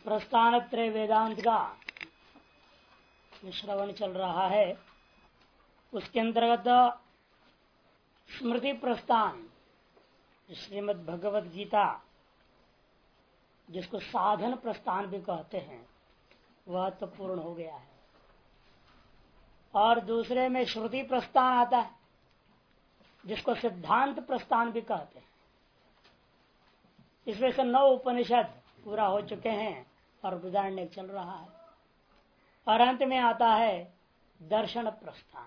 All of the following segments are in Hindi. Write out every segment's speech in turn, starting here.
प्रस्थान त्रय वेदांत का श्रवण चल रहा है। उसके अंतर्गत स्मृति प्रस्थान श्रीमद् भगवद गीता, जिसको साधन प्रस्थान भी कहते हैं, वह तो पूर्ण हो गया है। और दूसरे में श्रुति प्रस्थान आता है, जिसको सिद्धांत प्रस्थान भी कहते हैं। इसमें से 9 उपनिषद पूरा हो चुके हैं और बृहदारण्यक चल रहा है। और अंत में आता है दर्शन प्रस्थान।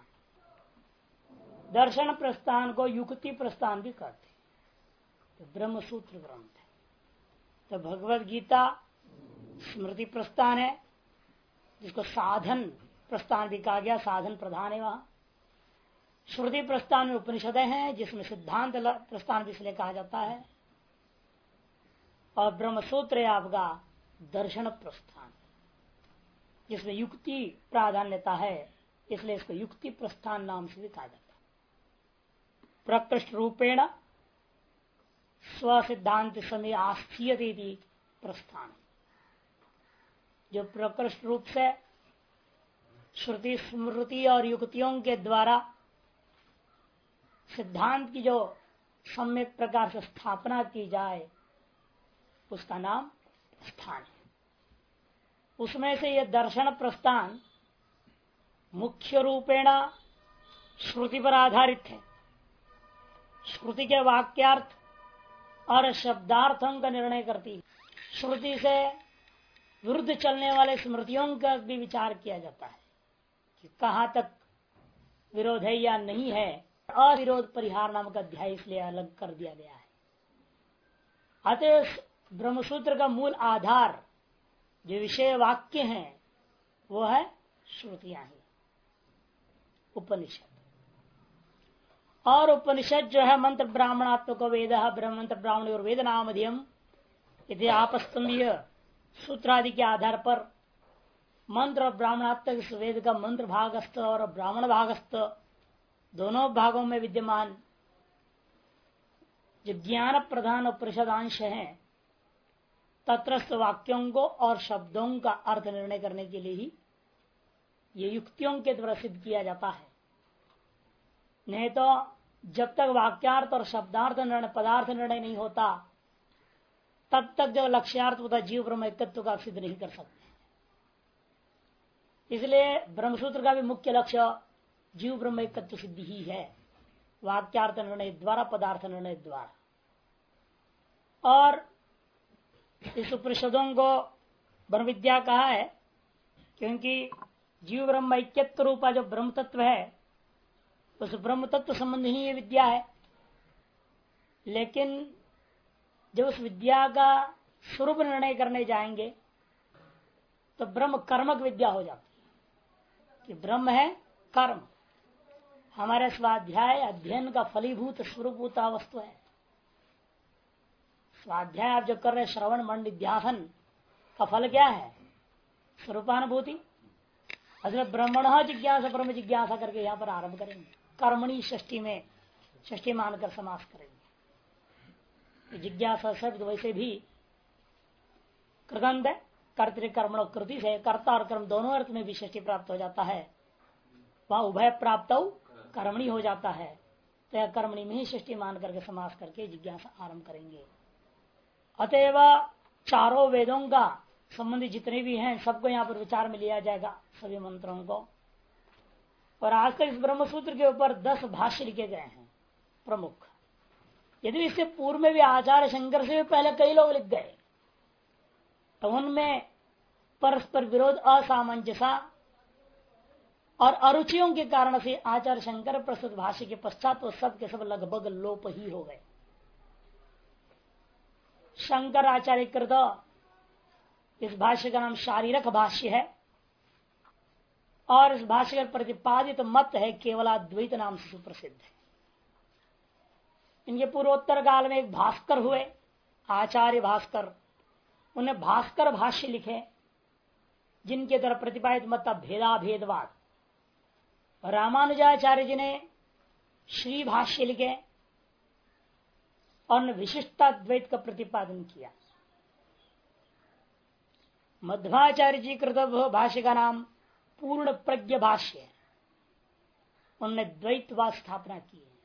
दर्शन प्रस्थान को युक्ति प्रस्थान भी कहते हैं। तो ब्रह्म सूत्र ग्रंथ है। तो भगवद गीता स्मृति प्रस्थान है, जिसको साधन प्रस्थान भी कहा गया, साधन प्रधान है। वहां श्रुति प्रस्थान में उपनिषद हैं, जिसमें सिद्धांत प्रस्थान भी इसलिए कहा जाता है। और ब्रह्म सूत्र है आपका दर्शन प्रस्थान, जिसमें युक्ति प्राधान्यता है, इसलिए इसको युक्ति प्रस्थान नाम से भी कहा जाता है। प्रकृष्ट रूपेण स्व सिद्धांत समय आस्थीयते प्रस्थान, जो प्रकृष्ट रूप से श्रुति स्मृति और युक्तियों के द्वारा सिद्धांत की जो सम्यक प्रकार से स्थापना की जाए, उसका नाम स्थान है। उसमें से यह दर्शन प्रस्थान मुख्य रूपेण श्रुति पर आधारित है। श्रुति के वाक्यार्थ और शब्दार्थों का निर्णय करती है। श्रुति से विरुद्ध चलने वाले स्मृतियों का भी विचार किया जाता है कि कहाँ तक विरोध है या नहीं है। अविरोध परिहार नामक अध्याय इसलिए अलग कर दिया गया है। अतः ब्रह्मसूत्र का मूल आधार जो विषय वाक्य हैं, वो है श्रुतियां ही, उपनिषद। और उपनिषद जो है मंत्र ब्राह्मणात्मक वेद, ब्रह्म मंत्र ब्राह्मण और वेद नामध्यम यदि आपस्तंभीय सूत्र आदि के आधार पर मंत्र और ब्राह्मणात्मक इस वेद का मंत्र भागस्थ और ब्राह्मण भागस्थ दोनों भागों में विद्यमान जो ज्ञान प्रधान उपनिषदांश है, तत्रस्थ वाक्यों को और शब्दों का अर्थ निर्णय करने के लिए ही ये युक्तियों के द्वारा सिद्ध किया जाता है। नहीं तो जब तक वाक्यार्थ और शब्दार्थ निर्णय पदार्थ निर्णय नहीं होता, तब तक जो लक्ष्यार्थ होता जीव ब्रह्म एकत्व का सिद्ध नहीं कर सकते। इसलिए ब्रह्मसूत्र का भी मुख्य लक्ष्य जीव ब्रह्म एकत्व सिद्धि ही है, वाक्यार्थ निर्णय द्वारा, पदार्थ निर्णय द्वारा। और इस उपनिषदों को ब्रह्म विद्या कहा है, क्योंकि जीव ब्रह्म ऐक्यत्व रूपा जो ब्रह्म तत्व है, उस ब्रह्म तत्व संबंधी ही ये विद्या है। लेकिन जब उस विद्या का स्वरूप निर्णय करने जाएंगे तो ब्रह्म कर्मक विद्या हो जाती है कि ब्रह्म है कर्म। हमारे स्वाध्याय अध्ययन का फलीभूत स्वरूपभूता वस्तु है। स्वाध्याय आप जो कर रहे श्रवण मंड ध्यान का फल क्या है? स्वरूपानुभूति। अगर ब्रह्मण जिज्ञासा ब्रह्म जिज्ञासा करके यहाँ पर आरंभ करेंगे, कर्मणि षष्ठी में षष्ठी मानकर समास करेंगे। जिज्ञासा शब्द वैसे भी कृदंत है, कर्तृकर्मण कृति से कर्ता और कर्म दोनों अर्थ में भी षष्ठी प्राप्त हो जाता है। वहां उभय प्राप्त कर्मणि हो जाता है, तो यह कर्मणि में ही षष्ठी मान करके समास करके जिज्ञासा आरंभ करेंगे। अतएव चारों वेदों का संबंधी जितने भी हैं सबको यहाँ पर विचार में लिया जाएगा, सभी मंत्रों को। और आज तक इस ब्रह्मसूत्र के ऊपर 10 भाष्य लिखे गए हैं प्रमुख। यदि इससे पूर्व में भी आचार्य शंकर से भी पहले कई लोग लिख गए, तो उनमें परस्पर विरोध, असामंजस्य और अरुचियों के कारण से आचार्य शंकर प्रस्तुत भाष्य के पश्चात तो सब के सब लगभग लोप ही हो गए। शंकर आचार्य कृत इस भाष्य का नाम शारीरक भाष्य है, और इस भाष्य का प्रतिपादित मत है केवलाद्वैत नाम से सुप्रसिद्ध है। इनके पूर्वोत्तर काल में एक भास्कर हुए, आचार्य भास्कर, उन्हें भास्कर भाष्य लिखे, जिनके द्वारा प्रतिपादित मत भेदाभेदवाद। रामानुजाचार्य जी ने श्री भाष्य लिखे और विशिष्टाद्वैत का प्रतिपादन किया। मध्वाचार्य जी कृत भाष्य का नाम पूर्ण प्रज्ञ भाष्य है। उन्होंने द्वैतवाद स्थापना की है।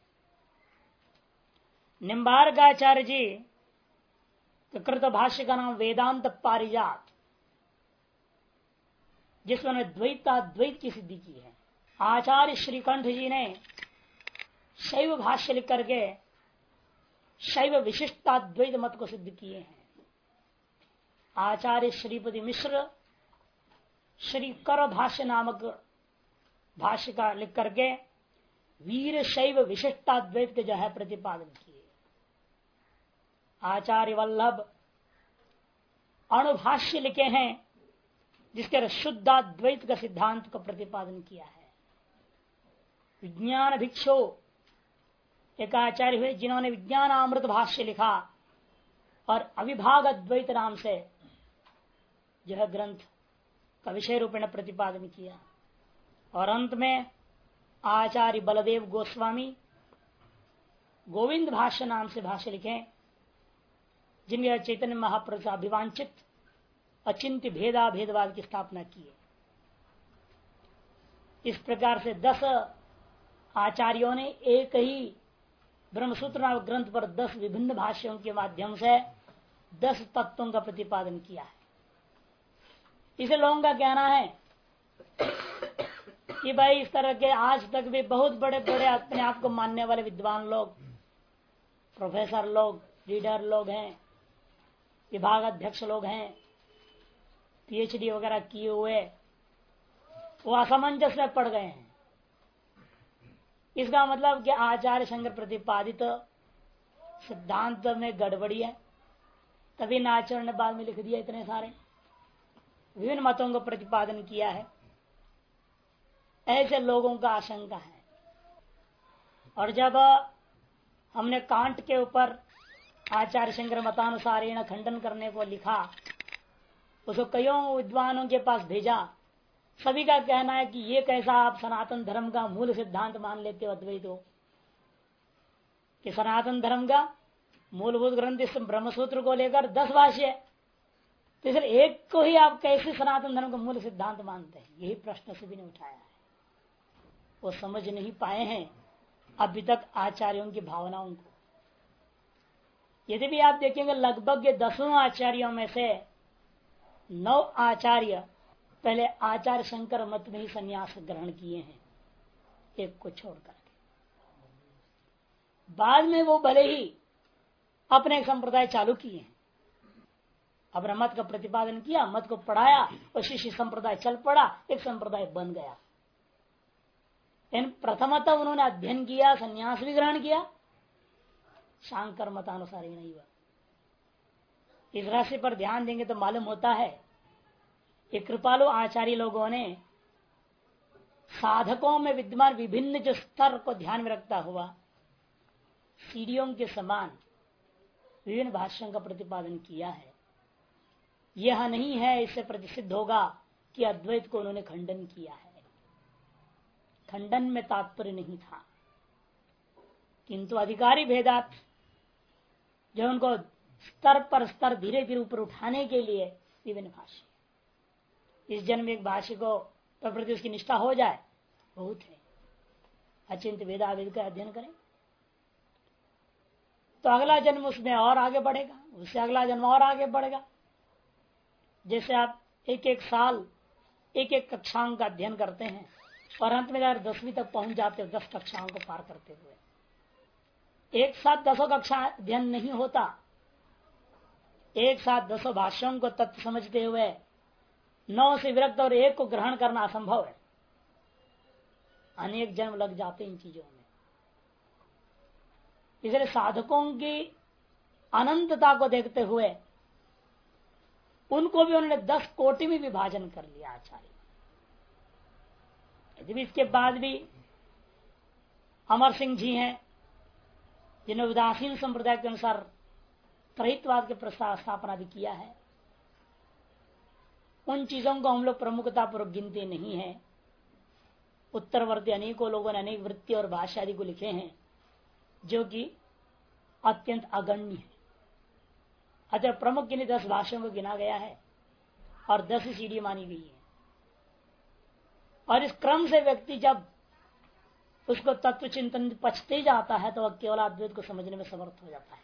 निम्बार्काचार्य जी कृत भाष्य का नाम वेदांत पारिजात, जिसमें उन्होंने द्वैताद्वैत की सिद्धि की है। आचार्य श्रीकंठ जी ने शैव भाष्य लिख करके शैव विशिष्टाद्वैत मत को सिद्ध किए हैं। आचार्य श्रीपति मिश्र श्री कर भाष्य नामक भाष्य का लिख करके वीर शैव विशिष्टाद्वैत के जो है प्रतिपादन किए। आचार्य वल्लभ अणुभाष्य लिखे हैं, जिसके शुद्धाद्वैत का सिद्धांत का प्रतिपादन किया है। विज्ञान भिक्षु एक आचार्य हुए, जिन्होंने विज्ञानामृत भाष्य लिखा और अविभाग अद्वैत नाम से जो है ग्रंथ का विषय रूपेण प्रतिपादन किया। और अंत में आचार्य बलदेव गोस्वामी गोविंद भाष्य नाम से भाष्य लिखे, जिनके चैतन्य महाप्रभु से अभिवांचित अचिंत्य भेदा भेदवाद की स्थापना की है। इस प्रकार से 10 आचार्यों ने एक ही ब्रह्मसूत्र नामक ग्रंथ पर 10 विभिन्न भाष्यों के माध्यम से 10 तत्वों का प्रतिपादन किया है। इसे लोगों का कहना है कि भाई इस तरह के आज तक भी बहुत बड़े बड़े अपने आप को मानने वाले विद्वान लोग, प्रोफेसर लोग, लीडर लोग हैं, विभाग अध्यक्ष लोग हैं, पीएचडी वगैरह किए हुए, वो असमंजस में पड़ गए हैं। इसका मतलब कि आचार्य शंकर प्रतिपादित सिद्धांत में गड़बड़ी है, तभी नाचार्य ने बाद में लिख दिया। इतने सारे विभिन्न मतों को प्रतिपादन किया है, ऐसे लोगों का आशंका है। और जब हमने कांट के ऊपर आचार्य शंकर मतानुसारेण खंडन करने को लिखा, उसको कईयों विद्वानों के पास भेजा, सभी का कहना है कि ये कैसा आप सनातन धर्म का मूल सिद्धांत मान लेते हो अद्वैत हो, कि सनातन धर्म का मूलभूत ग्रंथ इस ब्रह्मसूत्र को लेकर 10 भाष्य, तो इसलिए एक को ही आप कैसे सनातन धर्म का मूल सिद्धांत मानते हैं? यही प्रश्न सभी ने उठाया है। वो समझ नहीं पाए हैं अभी तक आचार्यों की भावनाओं को। यदि भी आप देखेंगे लगभग ये 10 आचार्यों में से 9 आचार्य पहले आचार्य शंकर मत में ही संन्यास ग्रहण किए हैं, एक को छोड़कर। बाद में वो भले ही अपने एक संप्रदाय चालू किए हैं, अपने मत का प्रतिपादन किया, मत को पढ़ाया और शिष्य संप्रदाय चल पड़ा, एक संप्रदाय बन गया। इन प्रथमतः उन्होंने अध्ययन किया, संन्यास भी ग्रहण किया, शांकर मतानुसार ही नहीं हुआ। इस राशि पर ध्यान देंगे तो मालूम होता है कि कृपालु आचार्य लोगों ने साधकों में विद्यमान विभिन्न जो स्तर को ध्यान में रखता हुआ सीढ़ियों के समान विभिन्न भाष्यों का प्रतिपादन किया है। यह नहीं है इससे प्रतिसिद्ध होगा कि अद्वैत को उन्होंने खंडन किया है। खंडन में तात्पर्य नहीं था, किंतु अधिकारी भेदात जो उनको स्तर पर स्तर धीरे धीरे ऊपर उठाने के लिए विभिन्न भाष्य, इस जन्म में एक भाष्य को प्रति उसकी निष्ठा हो जाए बहुत है। अचिंत वेदावेद का अध्ययन करें तो अगला जन्म उसमें और आगे बढ़ेगा, उससे अगला जन्म और आगे बढ़ेगा। जैसे आप एक एक साल एक एक कक्षाओं का अध्ययन करते हैं और अंत में 10वीं तक पहुंच जाते हो, 10 कक्षाओं को पार करते हुए। एक साथ 10 कक्षा अध्ययन नहीं होता, एक साथ 10 भाष्यों को तत्व समझते हुए 9 से विरक्त और 1 को ग्रहण करना असंभव है। अनेक जन्म लग जाते इन चीजों में। इसलिए साधकों की अनंतता को देखते हुए उनको भी उन्होंने 10 कोटि में विभाजन कर लिया आचार्य। यदि भी इसके बाद भी अमर सिंह जी हैं, जिन्होंने उदासीन संप्रदाय के अनुसार त्रैतवाद के प्रस्ताव स्थापना भी किया है। उन चीजों को हम लोग प्रमुखता पूर्वक गिनते नहीं है। उत्तरवर्ती अनेकों लोगों ने अनेक वृत्ति और भाषा आदि को लिखे हैं जो कि अत्यंत अगण्य है। अतः प्रमुख किन्हीं 10 भाषाओं को गिना गया है और 10 सीढ़ी मानी गई है। और इस क्रम से व्यक्ति जब उसको तत्व चिंतन पचते जाता है तो वह केवल अद्वैत को समझने में समर्थ हो जाता है।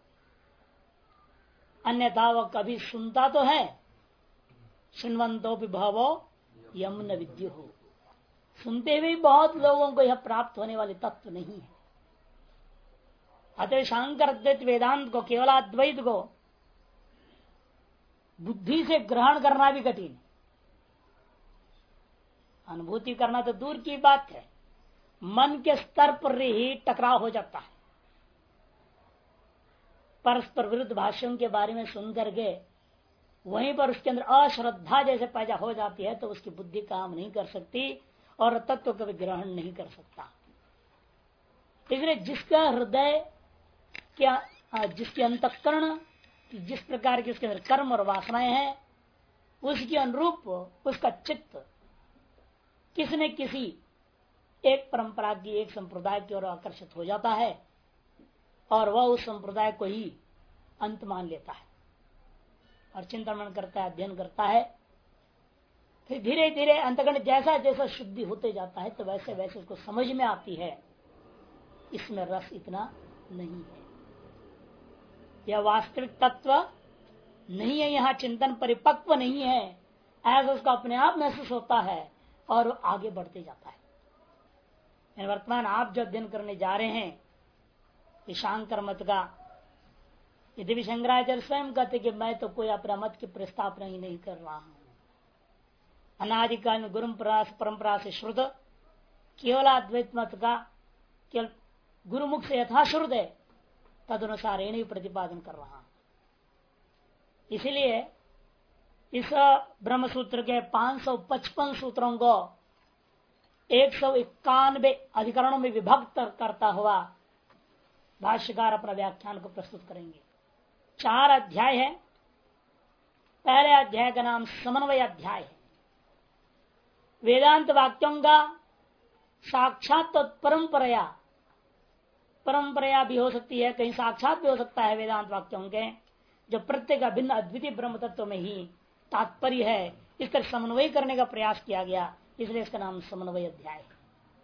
अन्यथा वह कभी सुनता तो है, सुनवंतो विभवो यम न विद्यु हो, सुनते हुए बहुत लोगों को यह प्राप्त होने वाले तत्व नहीं है। अतः शांकर अद्वैत वेदांत को, केवल अद्वैत को बुद्धि से ग्रहण करना भी कठिन है। अनुभूति करना तो दूर की बात है, मन के स्तर पर ही टकराव हो जाता है। परस्पर विरुद्ध भाष्यों के बारे में सुन करके वहीं पर उसके अंदर अश्रद्धा जैसे पैदा हो जाती है तो उसकी बुद्धि काम नहीं कर सकती और तत्व का भी ग्रहण नहीं कर सकता। इसलिए जिसका हृदय क्या, जिसके अंतःकरण, जिस प्रकार की उसके अंदर कर्म और वासनाएं हैं, उसके अनुरूप उसका चित्त किसी न किसी एक परंपरा की, एक संप्रदाय की ओर आकर्षित हो जाता है और वह उस संप्रदाय को ही अंत मान लेता है और चिंतन करता है, अध्ययन करता है। फिर धीरे धीरे अंतःकरण जैसा जैसा शुद्धि होते जाता है तो वैसे वैसे उसको समझ में आती है इसमें रस इतना नहीं है, यह वास्तविक तत्व नहीं है, यहाँ चिंतन परिपक्व नहीं है, ऐसा उसको अपने आप महसूस होता है और आगे बढ़ते जाता है। वर्तमान आप जो अध्ययन करने जा रहे हैं शांकर मत का, यदि भी शंकराचार्य स्वयं कहते कि मैं तो कोई अपना मत की प्रस्तावना ही नहीं कर रहा हूं, अनादिकाल गुरु परंपरा से श्रुत केवल अद्वैत मत का केवल गुरुमुख से यथाश्रुत है तदनुसार ही प्रतिपादन कर रहा हूं। इसीलिए इस ब्रह्म सूत्र के 555 सूत्रों को 191 अधिकरणों में विभक्त करता हुआ भाष्यकार अपना व्याख्यान को प्रस्तुत करेंगे। 4 अध्याय है। पहले अध्याय का नाम समन्वय अध्याय है। वेदांत वाक्यों का साक्षात परंपरा, परंपरा भी हो सकती है, कहीं साक्षात भी हो सकता है वेदांत वाक्यों के, जो प्रत्येक अभिन्न अद्वितीय ब्रह्म तत्व में ही तात्पर्य है, इसका समन्वय करने का प्रयास किया गया, इसलिए इसका नाम समन्वय अध्याय है।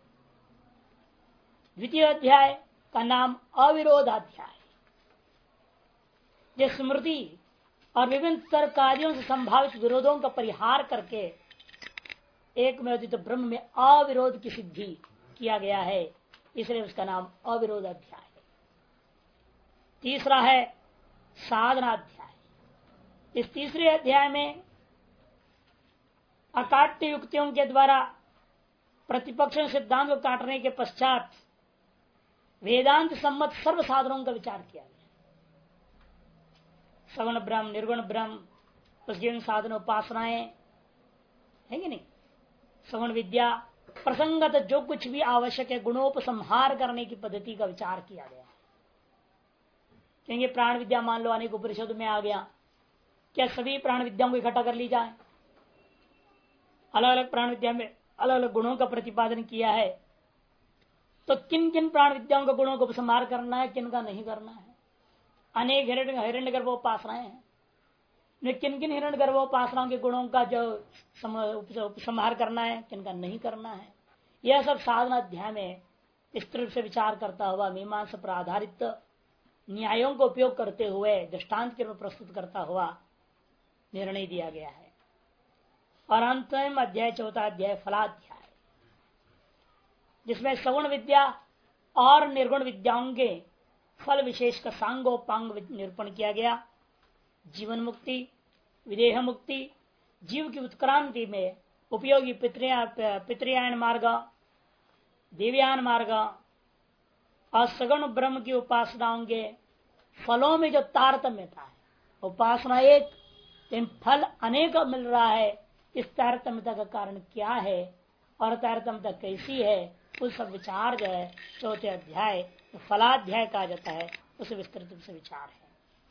द्वितीय अध्याय का नाम अविरोधाध्याय, जो स्मृति और विभिन्न तर्क कार्यों से संभावित विरोधों का परिहार करके एक में अद्वित ब्रह्म में अविरोध की सिद्धि किया गया है, इसलिए उसका नाम अविरोध अध्याय है। तीसरा है साधना अध्याय। इस तीसरे अध्याय में अकाट्य युक्तियों के द्वारा प्रतिपक्ष सिद्धांत को काटने के पश्चात वेदांत सम्मत सर्व साधनों का विचार किया गया। सगुण ब्रह्म, निर्गुण ब्रह्म, उसके साधन उपासनाएं है कि नहीं, सगुण विद्या, प्रसंगत जो कुछ भी आवश्यक है गुणोपसंहार करने की पद्धति का विचार किया गया। क्योंकि प्राण विद्या मान लो अनेक उपनिषद में आ गया, क्या सभी प्राण विद्याओं को इकट्ठा कर ली जाए? अलग अलग प्राण विद्या में अलग अलग गुणों का प्रतिपादन किया है, तो किन किन प्राण विद्याओं के गुणों को उपसंहार करना है, किन का नहीं करना है? अनेक हिरण्य गर्भोपासनाएं हैं, किन किन हिरण्य गर्भोपासनाओं के गुणों का जो उपसंहार करना है, किन का नहीं करना है, यह सब साधना अध्याय में इस तरह से विचार करता हुआ मीमांसा पर आधारित न्यायों का उपयोग करते हुए दृष्टांत के रूप प्रस्तुत करता हुआ निर्णय दिया गया है। और अंतिम अध्याय चौथा अध्याय फलाध्याय, जिसमें सगुण विद्या और निर्गुण विद्याओं के फल विशेष का सांगोपांग निरूपण किया गया। जीवन मुक्ति, विदेह मुक्ति, जीव की उत्क्रांति में उपयोगी पितृयान मार्ग, देवयान मार्ग और सगुण ब्रह्म की उपासनाओं के फलों में जो तारतम्यता है, उपासना एक इन फल अनेक मिल रहा है, इस तारतम्यता का कारण क्या है और तारतम्यता कैसी है, उस सब विचार जो है चौथे अध्याय तो फलाध्याय कहा जाता है, उसे विस्तृत रूप से विचार है।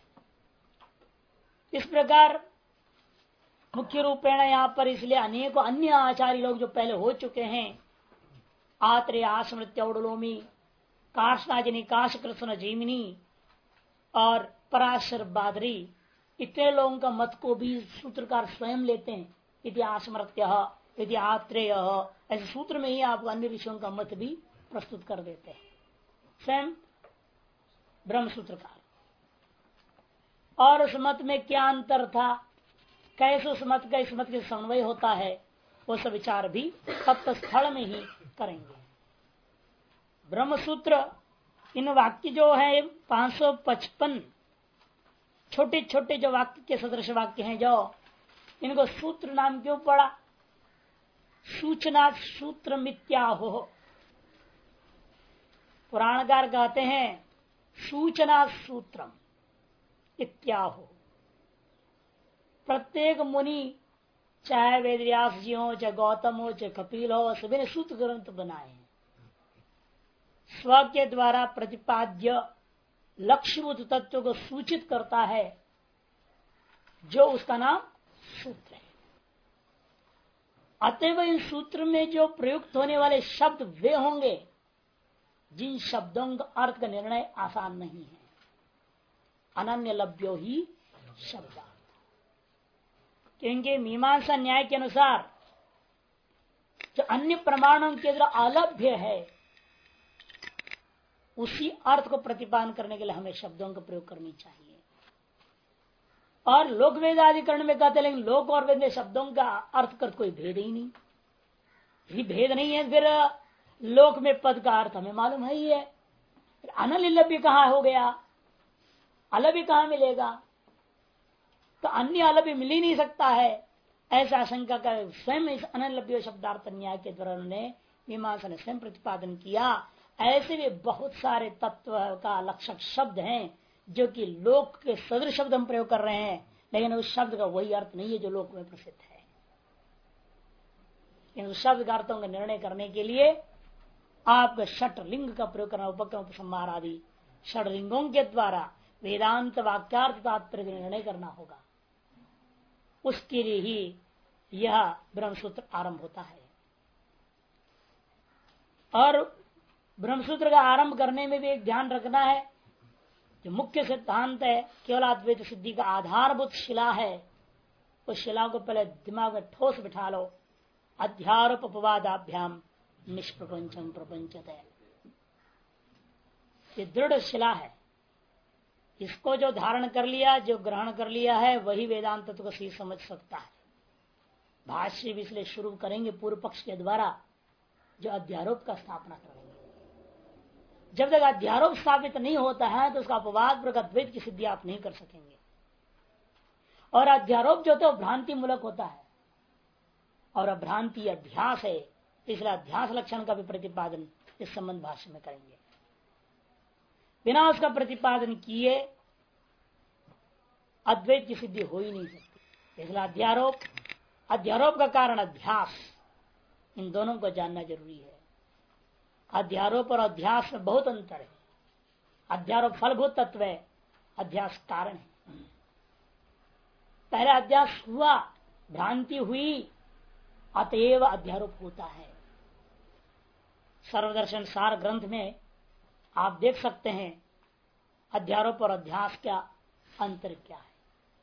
इस प्रकार मुख्य रूपेण यहाँ पर इसलिए अनेकों अन्य आचार्य लोग जो पहले हो चुके हैं, आत्रेय, आस्मृत्य, औडलोमी, काशनाजिनी, काश कृष्ण जीमिनी और पराशर बादरी, इतने लोगों का मत को भी सूत्रकार स्वयं लेते हैं। इतिहास मृत्य इति आत्रेय, ऐसे सूत्र में ही आपको अन्य ऋषियों का मत भी प्रस्तुत कर देते हैं स्वयं ब्रह्म सूत्रकार। और उस मत में क्या अंतर था, कैसे उस मत का इस मत के समन्वय होता है, वो सब विचार भी तत्व स्थल में ही करेंगे। ब्रह्म सूत्र इन वाक्य जो है 555 छोटे छोटे जो वाक्य के सदृश वाक्य हैं, जो इनको सूत्र नाम क्यों पड़ा? सूचना सूत्र मित्याहो। पुराणकार कहते हैं सूचना सूत्रम इत्याहो। प्रत्येक मुनि, चाहे वेदव्यास जी हो, चाहे गौतम हो, चाहे कपिल हो, सभी ने सूत्र ग्रंथ बनाए हैं। स्व के द्वारा प्रतिपाद्य लक्ष्यभूत तत्व को सूचित करता है, जो उसका नाम सूत्र है। अतएव इन सूत्र में जो प्रयुक्त होने वाले शब्द वे होंगे जिन शब्दों का अर्थ का निर्णय आसान नहीं है। अनन्य लभ्यो ही शब्द, क्योंकि मीमांसा न्याय के अनुसार जो अन्य प्रमाणों के द्वारा अलभ्य है, उसी अर्थ को प्रतिपादन करने के लिए हमें शब्दों का प्रयोग करनी चाहिए। और लोक वेदाधिकरण में कहते, लेकिन लोक और वेद शब्दों का अर्थ कर कोई भेद ही नहीं। यदि भेद नहीं है फिर लोक में पद का अर्थ हमें मालूम है ही है, फिर अनलभ्य कहाँ हो गया, अलभ्य कहाँ मिलेगा? तो अन्य अलभ्य मिल ही नहीं सकता है। ऐसा आशंका कर स्वयं इस अनलभ्य शब्दार्थ न्याय के द्वारा ने मीमांसा ने स्वयं प्रतिपादन किया। ऐसे भी बहुत सारे तत्व का लक्षक शब्द हैं जो कि लोक के सदृश शब्द हम प्रयोग कर रहे हैं, लेकिन उस शब्द का वही अर्थ नहीं है जो लोक में प्रसिद्ध है। इन शब्द का अर्थों का निर्णय करने के लिए आपका षट लिंग का प्रयोग करना, उपक्रम उपसंहार आदि षट लिंगों के द्वारा वेदांत वाक्यार्थ तात्पर्य का निर्णय करना होगा। उसके लिए ही यह ब्रह्मसूत्र आरंभ होता है। और ब्रह्मसूत्र का आरंभ करने में भी एक ध्यान रखना है, जो मुख्य सिद्धांत है केवल अद्वैत सिद्धि का आधारभूत शिला है, उस शिला को पहले दिमाग में ठोस बिठा लो। अध्यारोप अपवादाभ्याम निष्प्रपंचम प्रपंचते, ये दृढ़ शिला है। इसको जो धारण कर लिया, जो ग्रहण कर लिया है, वही वेदांत तत्व को सही समझ सकता है। भाष्य भी इसलिए शुरू करेंगे पूर्व पक्ष के द्वारा, जो अध्यारोप का स्थापना करेंगे। जब तक अध्यारोप स्थापित नहीं होता है तो उसका अपवाद पर अद्वैत की सिद्धि आप नहीं कर सकेंगे। और अध्यारोप जो तो भ्रांति मूलक होता है, और अभ्रांति अध्यास है, इसलिए अध्यास लक्षण का भी प्रतिपादन इस संबंध भाष्य में करेंगे। बिना उसका प्रतिपादन किए अद्वैत की सिद्धि हो ही नहीं सकती। इसलिए अध्यारोप का कारण अध्यास, इन दोनों को जानना जरूरी है। अध्यारोप और अध्यास में बहुत अंतर है। अध्यारोप फलभूत तत्व है, अध्यास कारण है। पहले अध्यास हुआ, भ्रांति हुई, अतएव अध्यारोप होता है। सर्वदर्शन सार ग्रंथ में आप देख सकते हैं अध्यारोप और अध्यास का अंतर क्या है।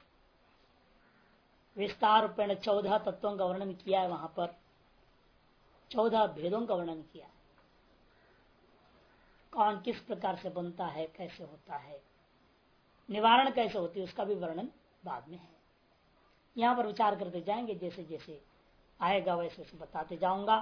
विस्तार रूपेण 14 तत्वों का वर्णन किया है, वहां पर 14 भेदों का वर्णन किया है। कौन किस प्रकार से बनता है, कैसे होता है, निवारण कैसे होती है, उसका भी वर्णन बाद में है। यहां पर विचार करते जाएंगे, जैसे जैसे आएगा वैसे वैसे बताते जाऊंगा।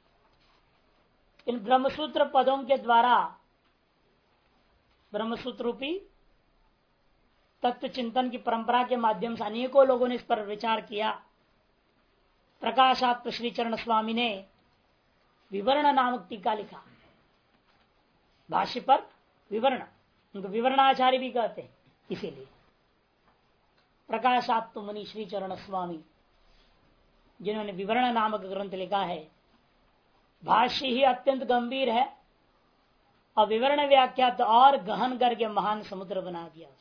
इन ब्रह्मसूत्र पदों के द्वारा ब्रह्मसूत्र रूपी तत्व चिंतन की परंपरा के माध्यम से अनेकों लोगों ने इस पर विचार किया। प्रकाशात्म श्री चरण स्वामी ने विवरण नामक टीका लिखा। भाष्य पर विवरण, उनको विवरणाचार्य भी कहते हैं। इसीलिए प्रकाशात्म मुनि श्री चरण स्वामी, जिन्होंने विवरण नामक ग्रंथ लिखा है, भाष्य ही अत्यंत गंभीर है और विवरण व्याख्या तो और गहन करके महान समुद्र बना दिया।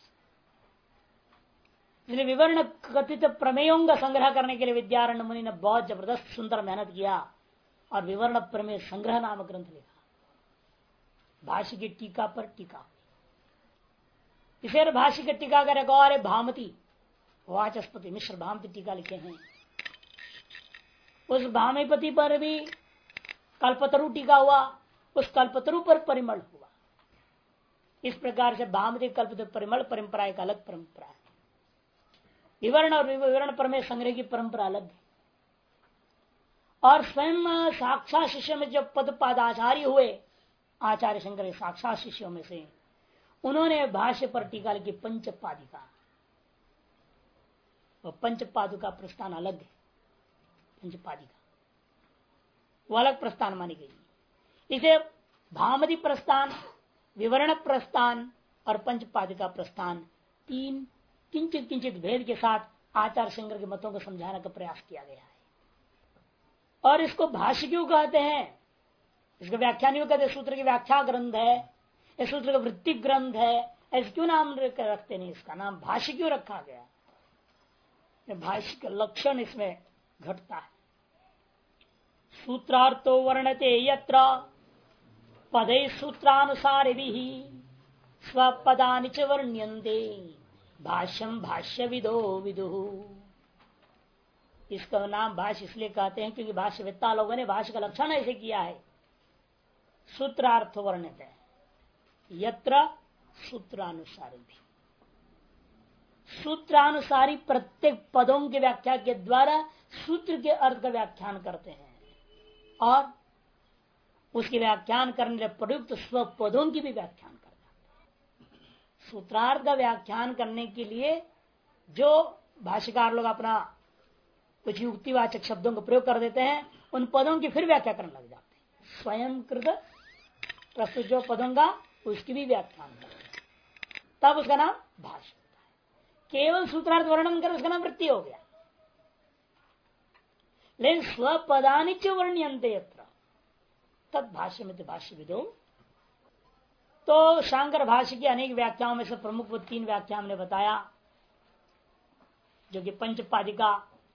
इसलिए विवरण कथित प्रमेयों का संग्रह करने के लिए विद्यारण्य मुनि ने बहुत जबरदस्त सुंदर मेहनत किया और विवरण प्रमेय संग्रह नामक ग्रंथ लिखा। भाष्य की टीका पर टीका। इसे भाष्य की टीका करे गौर भामती, वाचस्पति मिश्र भामती टीका लिखे हैं। उस भामीपति पर भी कल्पतरु टीका हुआ, उस कल्पतरु पर परिमल हुआ। इस प्रकार से भामती कल्पतरु परिमल परंपरा एक अलग परंपरा है। विवरण और विवरण पर में संग्रह की परंपरा अलग है। और स्वयं साक्षात शिष्य में जब पदपादाचार्य हुए आचार्य शंकर के साक्षात शिष्यों में से, उन्होंने भाष्य पर टीका लिखी पंचपादिका। और पंचपादुका प्रस्थान अलग है। पंचपादिका वो अलग प्रस्थान मानी गई। इसे भामती प्रस्थान, विवरण प्रस्थान और पंचपादिका प्रस्थान तीन किंचित किंचित भेद के साथ आचार्य शंकर के मतों को समझाने का प्रयास किया गया है। और इसको भाष्य क्यों कहते हैं? इसका व्याख्यान क्यों कहते हैं? सूत्र की व्याख्या ग्रंथ है, इस सूत्र का वृत्ति ग्रंथ है, ऐसे क्यों नाम रखते नहीं? इसका नाम भाष्य क्यों रखा गया? भाष्य का लक्षण इसमें घटता है। सूत्रार्थो वर्णते यत्र पदै सूत्रानुसार स्वपदानि च वर्ण्यन्ते भाष्यम भाष्य विदो विदुः। इसका नाम भाष्य इसलिए कहते हैं क्योंकि भाष्यवेत्ता लोगों ने भाष्य का लक्षण ऐसे किया है। सूत्रार्थ वर्णित है यत्र सूत्रानुसारी भी, सूत्रानुसारी प्रत्येक पदों की व्याख्या के द्वारा सूत्र के अर्थ का व्याख्यान करते हैं और उसकी व्याख्यान करने प्रयुक्त स्व पदों की भी व्याख्यान करते हैं। सूत्रार्थ का व्याख्यान करने के लिए जो भाष्यकार लोग अपना कुछ युक्तिवाचक शब्दों का प्रयोग कर देते हैं, उन पदों की फिर व्याख्या करने लग जाते हैं। स्वयं कृत प्रस्तुत जो पदों का उसकी भी व्याख्यान करते हैं, तब उसका नाम भाष्य होता है। केवल सूत्रार्थ वर्णन कर उसका नाम वृत्ति हो गया। लेकिन स्वपदानि च वर्ण्यन्ते यत्र तद भाष्य में भाष्य विदो। तो शांकर भाष्य की अनेक व्याख्याओं में से प्रमुख वो तीन व्याख्या हमने बताया, जो कि पंचपादिका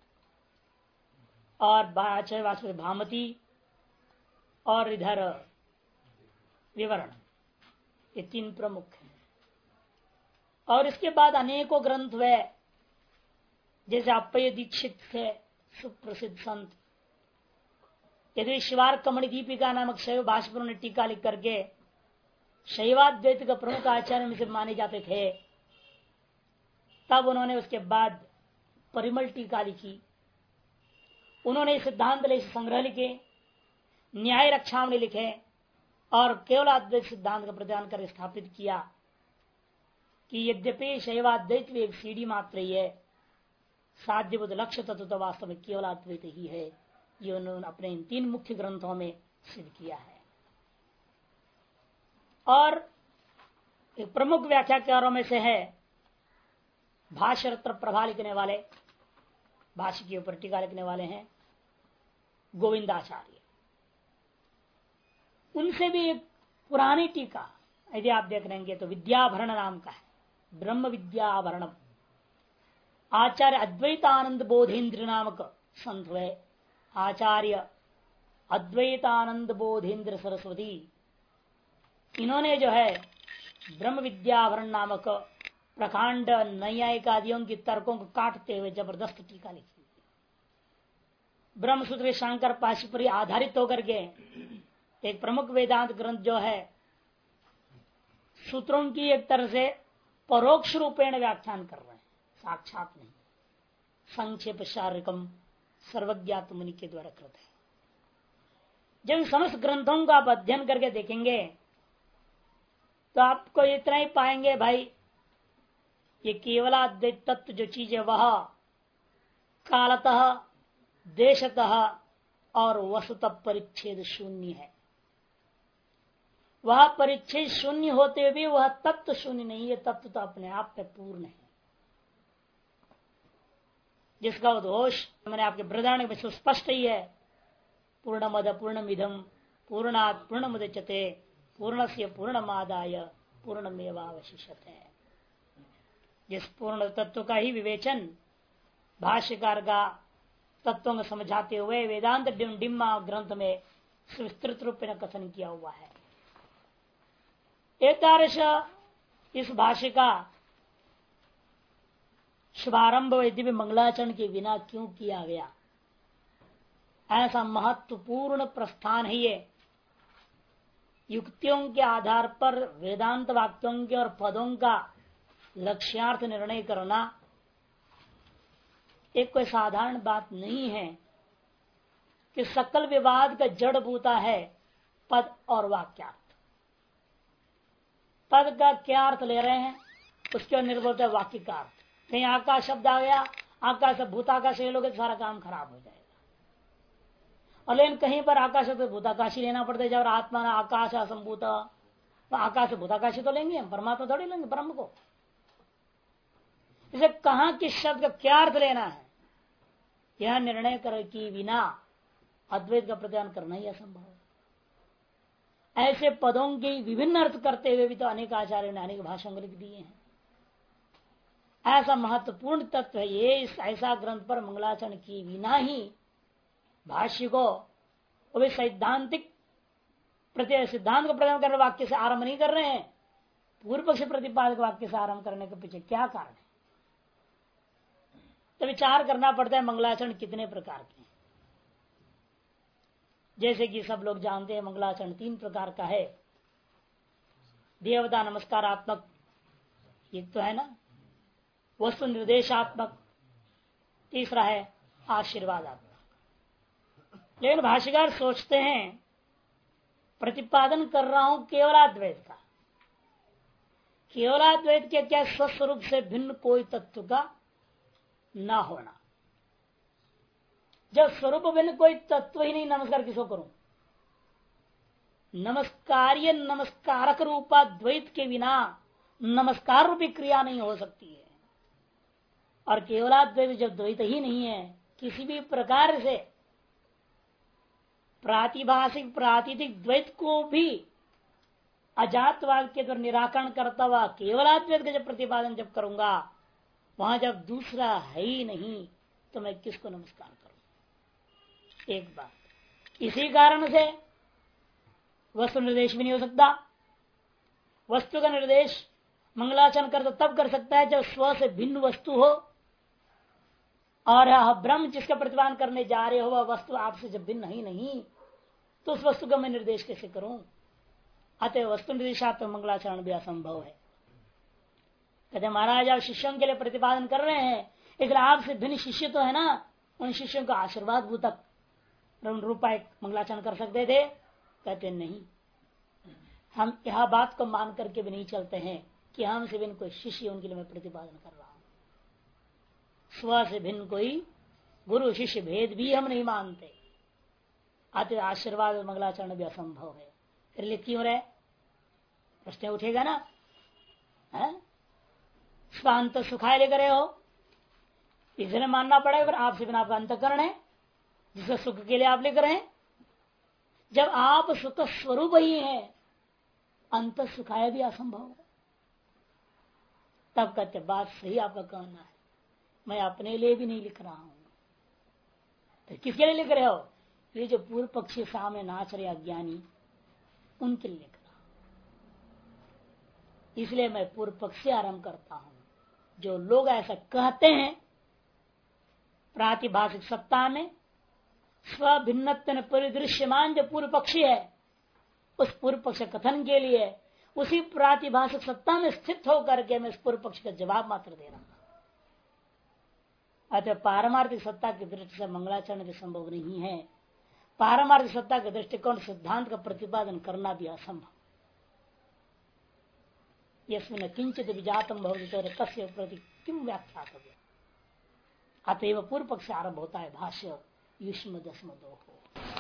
और भामती और इधर विवरण, ये तीन प्रमुख हैं। और इसके बाद अनेकों ग्रंथ हुए, जैसे अप्पय दीक्षित थे सुप्रसिद्ध संत, यदि शिवार कमणि दीपिका नामक शैव भाष्य पर उन्होंने टीका लिख करके शैवाद्वैत का प्रमुख आचार्य में से माने जाते थे। तब उन्होंने उसके बाद परिमल टीका लिखी। उन्होंने सिद्धांत ले संग्रह लिखे, न्याय रक्षावणी लिखे और केवल अद्वैत सिद्धांत का प्रदान कर स्थापित किया कि यद्यपि शैवाद्वैत भी एक सीढ़ी मात्र ही है, साध्यबुद्ध लक्ष्य तत्व तो वास्तव में केवल अद्वैत ही है। ये उन्होंने अपने इन तीन मुख्य ग्रंथों में सिद्ध किया है। और एक प्रमुख व्याख्याकारों में से है भाष्य रत्न प्रभा लिखने वाले, भाष्य के ऊपर टीका लिखने वाले हैं गोविंदाचार्य। उनसे भी एक पुरानी टीका यदि आप देख रहेंगे तो विद्याभरण नाम का है, ब्रह्म विद्याभरणम। आचार्य अद्वैतानंद बोधेन्द्र नामक संत हुए, आचार्य अद्वैतानंद बोधेन्द्र सरस्वती। इन्होंने जो है ब्रह्म विद्याभरण नामक प्रकांड नैयायिक आदियों की तर्कों को काटते हुए जबरदस्त टीका लिखी। ब्रह्मसूत्र शंकर पाशी पर आधारित होकर के एक प्रमुख वेदांत ग्रंथ जो है, सूत्रों की एक तरह से परोक्ष रूपेण व्याख्यान कर रहे हैं, साक्षात नहीं। संक्षेप शारीरिकम सर्वज्ञात मुनि के द्वारा कृत है। जब समस्त ग्रंथों का आप अध्ययन करके देखेंगे तो आपको इतना ही पाएंगे भाई, ये केवल अद्वैत तत्व जो चीज है वह कालतः, देशतः और वस्तुतः परिच्छेद शून्य है। वह परिच्छेद शून्य होते हुए भी वह तत्व शून्य नहीं है। तत्व तो अपने आप में पूर्ण है, जिसका उद्घोष मैंने आपके बृहदारण्यक में सुस्पष्ट ही है। पूर्णमद पूर्णमिदं पूर्णात् पूर्णमुदच्यते पूर्णस्य पूर्णमादाय पूर्णमेवावशिष्यते। जिस पूर्ण तत्व का ही विवेचन भाष्यकार का तत्वों को समझाते हुए वेदांत डिम्मा ग्रंथ में विस्तृत रूप में कथन किया हुआ है। एक इस भाष्य का शुभारंभ यदि मंगलाचरण के बिना क्यों किया गया? ऐसा महत्वपूर्ण प्रस्थान है ये। युक्तियों के आधार पर वेदांत वाक्यों के और पदों का लक्ष्यार्थ निर्णय करना एक कोई साधारण बात नहीं है कि सकल विवाद का जड़ बूता है पद और वाक्यार्थ। पद का क्या अर्थ ले रहे हैं उसके निर्भर होता है वाक्य का अर्थ। कहीं आकाश शब्द आ गया, आकाश से भूताकाश ले लोगे तो सारा काम खराब हो जाएगा। और लेकिन कहीं पर आकाश से भूताकाशी लेना पड़ता है। जब आत्मा ना आकाश असंभूत, तो आकाश से भूताकाशी तो लेंगे हम, परमात्मा थोड़ी लेंगे ब्रह्म को। इसे कहां किस शब्द का क्या अर्थ लेना है यह निर्णय कर कि बिना अद्वैत का प्रतिपादन करना ही असंभव है। ऐसे पदों के विभिन्न अर्थ करते हुए भी तो अनेक आचार्यों ने अनेक भाषण लिख दिए हैं। ऐसा महत्वपूर्ण तत्व है ये। इस ऐसा ग्रंथ पर मंगलाचरण की बिना ही भाष्य को वो भी सैद्धांतिक सिद्धांत को प्रदान करने वाक्य से आरंभ नहीं कर रहे हैं। पूर्व पक्ष प्रतिपादक वाक्य से आरंभ करने के पीछे क्या कारण है? तो विचार करना पड़ता है मंगलाचरण कितने प्रकार के हैं। जैसे कि सब लोग जानते हैं मंगलाचरण 3 प्रकार का है। देवता नमस्कारात्मक एक तो है ना, वस्तु निर्देशात्मक, तीसरा है आशीर्वादात्मक। लेकिन भाष्यकार सोचते हैं प्रतिपादन कर रहा हूं केवलाद्वैत का। केवलाद्वैत के क्या स्वस्वरूप से भिन्न कोई तत्व का न होना। जब स्वरूप भिन्न कोई तत्व ही नहीं, नमस्कार किसको करूं? नमस्कार्य नमस्कारक रूपा द्वैत के बिना नमस्कार रूपी क्रिया नहीं हो सकती है। और केवलाद्वैत जब द्वैत ही नहीं है, किसी भी प्रकार से प्रातिभाषिक प्रातिथिक द्वैत को भी अजातवाद के द्वारा निराकरण करता हुआ केवलाद्वैत का जब प्रतिपादन जब करूंगा, वहां जब दूसरा है ही नहीं तो मैं किसको नमस्कार करूं? एक बात। इसी कारण से वस्तु निर्देश भी नहीं हो सकता। वस्तु का निर्देश मंगलाचरण कर तो तब कर सकता है जब स्व से भिन्न वस्तु हो, और ब्रह्म जिसका प्रतिपादन करने जा रहे हो वह वस्तु आपसे जब भिन्न ही नहीं, तो उस वस्तु का मैं निर्देश कैसे करूं? अतः वस्तु निर्देशात्मक मंगलाचरण भी असंभव है। कहते महाराज आप शिष्यों के लिए प्रतिपादन कर रहे हैं, इसलिए आपसे भिन्न शिष्य तो है ना, उन शिष्यों का आशीर्वाद भूतक रूपा एक मंगलाचरण कर सकते थे? कहते नहीं, हम यह बात को मान करके भी नहीं चलते हैं कि हमसे भिन्न कोई शिष्य उनके लिए मैं प्रतिपादन कर रहा हूं। स्व से भिन्न कोई गुरु शिष्य भेद भी हम नहीं मानते। अतः आशीर्वाद और मंगलाचरण भी असंभव है। फिर लिए क्यों रहे? प्रश्न उठेगा ना, स्वांत सुखाए लेकर हो, इसलिए मानना पड़ेगा। फिर आपसे बिना आपका अंतकरण है जिसका सुख के लिए आप लेकर हैं। जब आप सुख स्वरूप ही है, अंत सुखाया भी असंभव है। तब कहते बात सही आपका कहना है, मैं अपने लिए भी नहीं लिख रहा हूं। तो किसके लिए लिख रहे हो? ये जो पूर्व पक्षी सामने नाच रहे अज्ञानी, उनके लिए लिख रहा हूं। इसलिए मैं पूर्व पक्षी आरंभ करता हूं। जो लोग ऐसा कहते हैं प्रातिभाषिक सत्ता में स्वभिन्नत्व परिदृश्यमान जो पूर्व पक्षी है, उस पूर्व पक्ष कथन के लिए उसी प्रातिभाषिक सत्ता में स्थित होकर के मैं इस पूर्व पक्ष का जवाब मात्र दे रहा हूं। अतः पारमार्थिक सत्ता की दृष्टि से मंगलाचरण भी संभव नहीं है। पारमार्थिक सत्ता के दृष्टिकोण सिद्धांत का प्रतिपादन करना भी असंभव। यस्मिन् किंचित विजातम भवति तस्य प्रति किम व्याख्यातव्य। अतएव पूर्व पक्ष आरंभ होता है भाष्य युष्म दशम दो हो।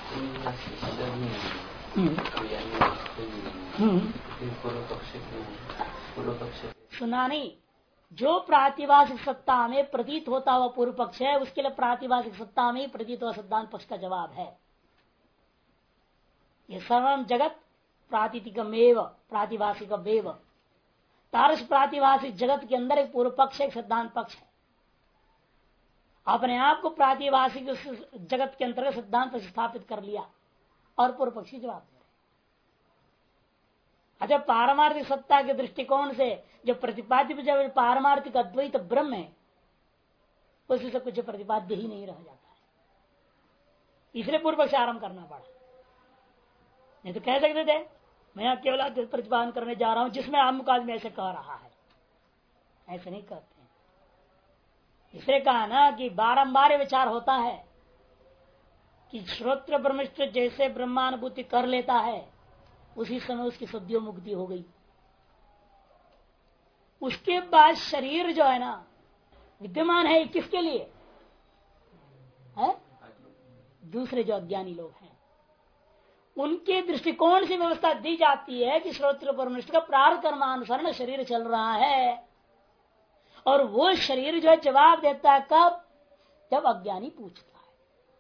सुना नहीं, जो प्रातिभाषिक सत्ता में प्रतीत होता हुआ पूर्व पक्ष है उसके लिए प्रातिभाषिक सत्ता में प्रतीत हुआ सिद्धांत पक्ष का जवाब है। ये सर्वम जगत प्रातिथिकमेव प्रातिभाषिकमेव। तारस प्रातिभाषिक जगत के अंदर एक पूर्व पक्ष एक सिद्धांत पक्ष है। अपने आप को प्रातिभाषिक जगत के अंतर्गत सिद्धांत स्थापित कर लिया और पूर्व पक्षी जवाब दे रहे। अच्छा, पारमार्थिक सत्ता के दृष्टिकोण से जो प्रतिपाद्य जब पारमार्थिक अद्वैत ब्रह्म है उसी से कुछ प्रतिपाद्य ही नहीं रह जाता है। इसलिए पूर्व पक्ष आरंभ करना पड़ा। नहीं तो कह सकते थे मैं यहाँ केवल प्रतिपादन करने जा रहा हूं जिसमें अमुक आदमी ऐसे कह रहा है, ऐसे नहीं कहते हैं। इसलिए कहा ना कि बारंबार विचार होता है कि श्रोत्र ब्रह्मनिष्ठ जैसे ब्रह्मानुभूति कर लेता है उसी समय उसकी सद्यो मुक्ति हो गई। उसके बाद शरीर जो है ना विद्यमान है किसके लिए है? दूसरे जो अज्ञानी लोग हैं उनके दृष्टिकोण से व्यवस्था दी जाती है कि श्रोत्र ब्रह्मनिष्ठ का प्रार्थ कर्मानुसार शरीर चल रहा है और वो शरीर जो है जवाब देता है कब? जब अज्ञानी पूछता है।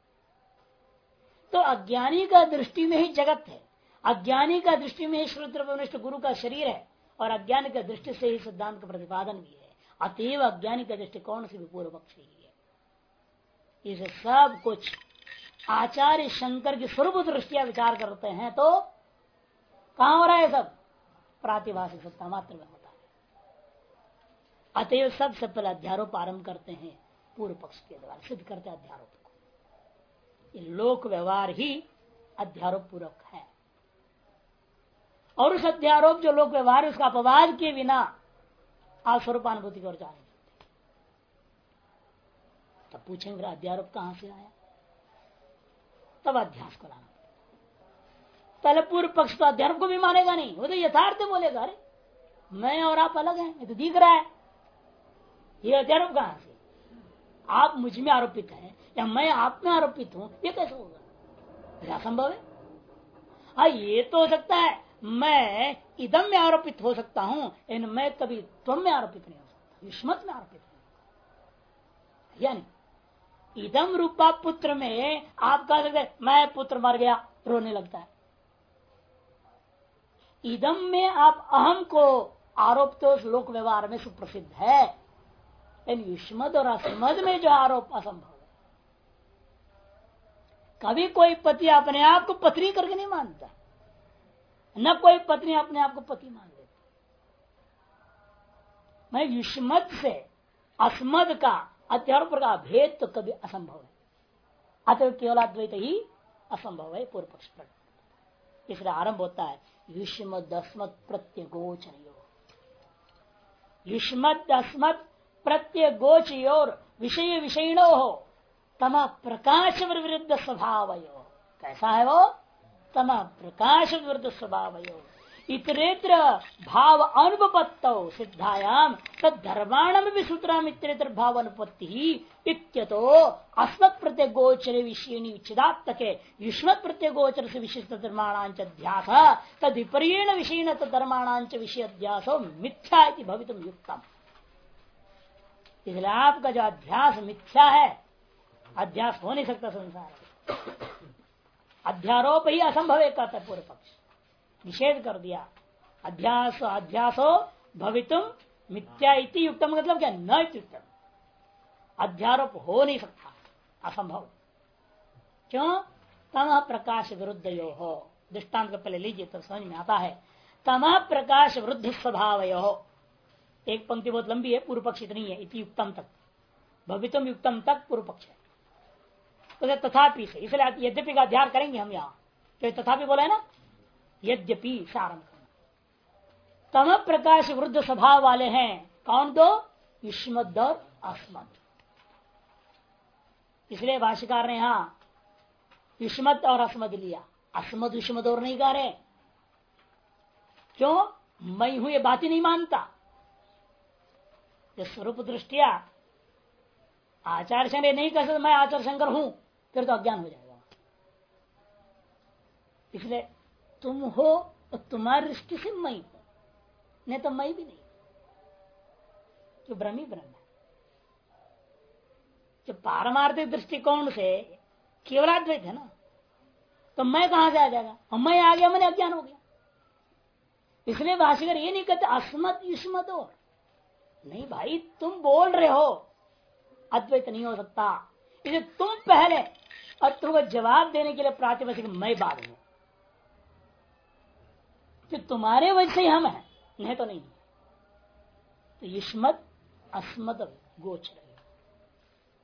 तो अज्ञानी का दृष्टि में ही जगत है, अज्ञानी का दृष्टि में ही श्रोत्र ब्रह्मनिष्ठ गुरु का शरीर है और अज्ञानी का दृष्टि से ही सिद्धांत का प्रतिपादन भी है। अतएव अज्ञानी का दृष्टिकोण से भी पूर्व पक्ष ही है। इसे सब कुछ आचार्य शंकर की स्वरूप दृष्टिया विचार करते हैं तो कहां हो रहा है? सब प्रातिभाषिक सत्ता मात्र में होता है। अतएव सबसे पहले अध्यारोप आरंभ करते हैं पूर्व पक्ष के द्वारा, सिद्ध करते हैं अध्यारोप को। ये लोक व्यवहार ही अध्यारोप पूर्वक है और उस अध्यारोप जो लोक व्यवहार उसका अपवाद के बिना आप स्वरूपानुभूति की ओर जा नहीं सकते। तब पूछेंगे अध्यारोप कहां से आया? तब अध्यास को लाना पहले पूर्व पक्ष तो अध्यारोप को भी मानेगा नहीं, वो तो यथार्थ बोलेगा अरे मैं और आप अलग हैं, ये तो दिख रहा है। ये अध्यारोप कहां से? आप मुझ में आरोपित हैं या मैं आप में आरोपित हूं, ये कैसे होगा? क्या संभव है? हाँ ये तो हो सकता है मैं इदम में आरोपित हो सकता हूं लेकिन मैं कभी त्वम में आरोपित नहीं हो सकता, युष्मत में आरोपित नहीं होगा। यानी इदम रूपा पुत्र में आप कह सकते मैं पुत्र मर गया, रोने लगता है। इदम में आप अहम को आरोप तो लोक व्यवहार में सुप्रसिद्ध है, लेकिन युष्मद और असमद में जो आरोप असंभव है। कभी कोई पति अपने आप को पत्नी करके नहीं मानता, न कोई पत्नी अपने आप को पति मान लेती। मैं युष्मद से अस्मद का अध्यारोप का भेद तो कभी असंभव है। अतः केवल अद्वैत ही असंभव है पूर्व पक्ष पर। इसलिए आरंभ होता है युष्मद अस्मद प्रत्यगोचरयोर, युष्मद अस्मद प्रत्यगोचयोर विषय विषयिणो हो तम प्रकाश विरुद्ध स्वभावयो। कैसा है वो? तम प्रकाश विरुद्ध स्वभावयो इतरेत्र भाव अनुपत्तौ सिद्धायाम तद्धर्माणम भी सूत्राम इतरेत्र भाव अनुपत्ति ही इत्यतो अस्मत् प्रत्यगोचर विषयिणी उच्चदात्तके युष्मत् प्रत्यगोचर से विशिष्ट धर्माणांच अध्यास तद विपर्येण विषयिण धर्माणांच विषय अध्यासो मिथ्या इति भवितुम युक्तम। इसलिए आपका जो अध्यास मिथ्या है, अध्यास हो नहीं सकता संसार। अध्यारोप ही असंभव है कहता पूर्व पक्ष, निषेध कर दिया। अध्यासो भवितुम मिथ्या इति युक्तम मतलब क्या? न युक्तम, अध्यारोप हो नहीं सकता, असंभव। क्यों? तमः प्रकाश विरुद्ध यो हो। दृष्टांत को पहले लीजिए तो समझ में आता है। तमः प्रकाश विरुद्ध स्वभाव यो, एक पंक्ति बहुत लंबी है, पूर्व पक्ष इतनी है, इति युक्तम तक, भवितुम युक्तम तक पूर्व पक्ष है। तो तथापि से, इसलिए यद्यपि का अध्ययन करेंगे हम यहाँ, तो तथापि बोला है ना, यद्यपि सारंभ करना। तम प्रकाश वृद्ध स्वभाव वाले हैं कौन? दो, युष्मद और अस्मद। इसलिए भाष्यकार ने यहां युष्मद और अस्मद लिया, अस्मद युष्मद और नहीं गा रहे। क्यों? मैं हूं ये बात ही नहीं मानता। स्वरूप दृष्टिया आचार्य शंकर नहीं कह सकते मैं आचार्य शंकर हूं, फिर तो अज्ञान हो जाएगा। इसलिए तुम हो और तुम्हारी दृष्टि से मैं हूं, नहीं तो मैं भी नहीं। जो ब्रह्म ही ब्रह्म है। जो पारमार्थिक दृष्टिकोण से केवलाद्वैत है ना, तो मैं कहां से आ जाएगा? और मैं आ गया मैंने अज्ञान हो गया। इसलिए भाष्यकर ये नहीं कहते अस्मत् युष्मत् और नहीं भाई, तुम बोल रहे हो अद्वैत नहीं हो सकता, इसे तुम पहले और तुमको जवाब देने के लिए प्रातिभाषिक मैं बाद में, कि तुम्हारे वजह से ही हम हैं, नहीं तो नहीं। तो युष्मत् अस्मत् गोचर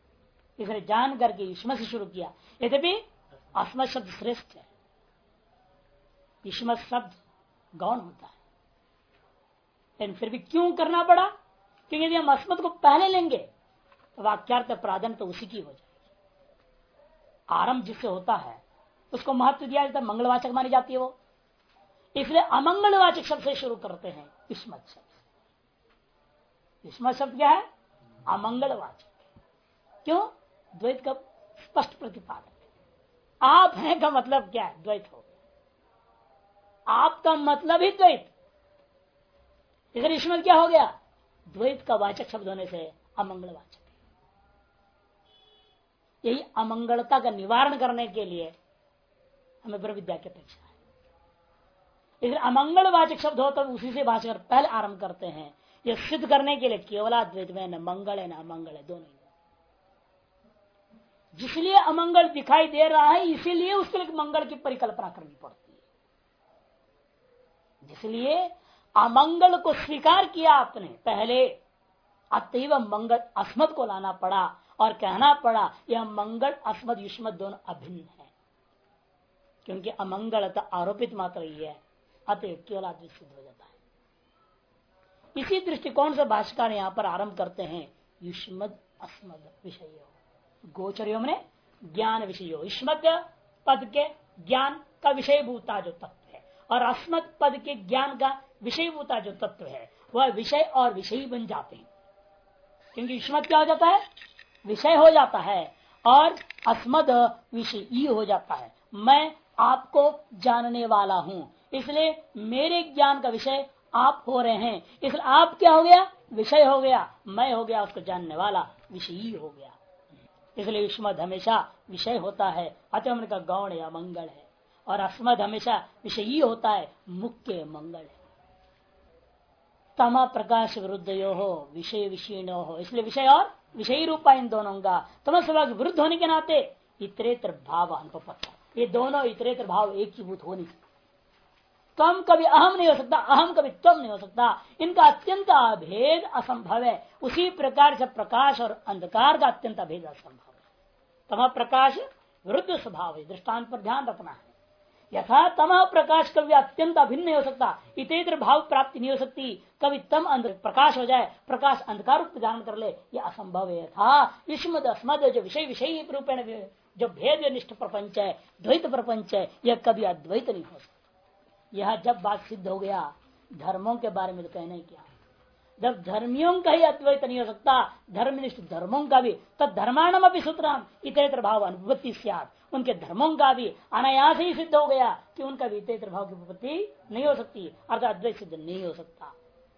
इसलिए जान करके युष्म से शुरू किया। यद्यपि अस्मत् शब्द श्रेष्ठ है, युष्म शब्द गौण होता है, लेकिन फिर भी क्यों करना पड़ा? क्योंकि यदि हम अस्मत् को पहले लेंगे तो वाक्यार्थ प्राधान्य तो उसी की हो जाएगी। आरंभ जिससे होता है उसको महत्व दिया जाता है, मंगलवाचक मानी जाती है वो, इसलिए अमंगलवाचक शब्द से शुरू करते हैं युष्मत् शब्द। युष्मत् शब्द क्या है? अमंगलवाचक। क्यों? द्वैत का स्पष्ट प्रतिपादन। आप हैं का मतलब क्या है? द्वैत हो गया, आपका मतलब ही द्वैत। इधर युष्मत् क्या हो गया? द्वैत का वाचक शब्द होने से अमंगलवाचक। यही अमंगलता का निवारण करने के लिए हमें ब्रह्म विद्या की अपेक्षा है। इधर अमंगलवाचक शब्द हो तो उसी से भाषा पहले आरंभ करते हैं, यह सिद्ध करने के लिए केवल अद्वैत में न मंगल है न अमंगल है, दोनों ही। जिसलिए अमंगल दिखाई दे रहा है इसीलिए उसके लिए मंगल की परिकल्पना करनी पड़ती है। जिसलिए अमंगल को स्वीकार किया आपने पहले, अतएव मंगल अस्मत् को लाना पड़ा और कहना पड़ा यह मंगल अस्मत् युष्मत् दोनों अभिन्न है, क्योंकि अमंगलता आरोपित मात्र ही है, अतएव केवल अद्वैत सिद्ध हो जाता है। इसी दृष्टिकोण से भाष्यकार यहां पर आरंभ करते हैं युष्मत् अस्मत् विषय गोचरियों में ज्ञान विषय। युष्मत् पद के ज्ञान का विषयभूता जो तत्व है और अस्मत् पद के ज्ञान का विषयभूता जो तत्व है वह विषय और विषयी बन जाते हैं, क्योंकि युष्मत् क्या हो जाता है? विषय हो जाता है और अस्मद विषयी हो जाता है। मैं आपको जानने वाला हूं, इसलिए मेरे ज्ञान का विषय आप हो रहे हैं, इसलिए आप क्या हो गया? विषय हो गया, मैं हो गया उसको जानने वाला, विषयी हो गया। इसलिए युष्मद हमेशा विषय होता है, अतः का गौण या मंगल है, और अस्मद हमेशा विषयी होता है, मुख्य मंगल है। तमा प्रकाश विरुद्धयो हो विषय विषयिणो हो, इसलिए विषय और विषयी रूपा इन दोनों का तमस स्वभाव विरुद्ध होने के नाते इतरेतर भाव अनुपत्ता, ये दोनों इतरेतर भाव एक ही भूत हो नहीं सकते। त्वम कभी अहम नहीं हो सकता, अहम कभी त्वम नहीं हो सकता, इनका अत्यंत अभेद असंभव है। उसी प्रकार से प्रकाश और अंधकार का अत्यंत अभेद असंभव है। तम प्रकाश विरुद्ध स्वभाव है, दृष्टांत पर ध्यान रखना है। यथा तम प्रकाश कभी अत्यंत अभिन्न नहीं हो सकता, इतरेतर भाव प्राप्ति नहीं हो सकती, कभी तम प्रकाश हो जाए, प्रकाश अंधकार रूप धारण कर ले, यह असंभव है। था युष्मद अस्मद जो विषय विषय रूपेण जो भेद निष्ठ प्रपंच है, द्वैत प्रपंच है, यह कभी अद्वैत नहीं हो सकता। यह जब बात सिद्ध हो गया, धर्मों के बारे में तो कहना ही क्या, जब धर्मियों का ही अद्वैत नहीं हो सकता, धर्मनिष्ठ धर्मों का भी, तब धर्माणम अपनी सूत्राम इतरेतर भाव अनुपत्ति स्यात्, उनके धर्मों का भी अनायास ही सिद्ध हो गया कि उनका भी इतरेतर भाव की उपपत्ति नहीं हो सकती, अर्थात अद्वैत सिद्ध नहीं हो सकता।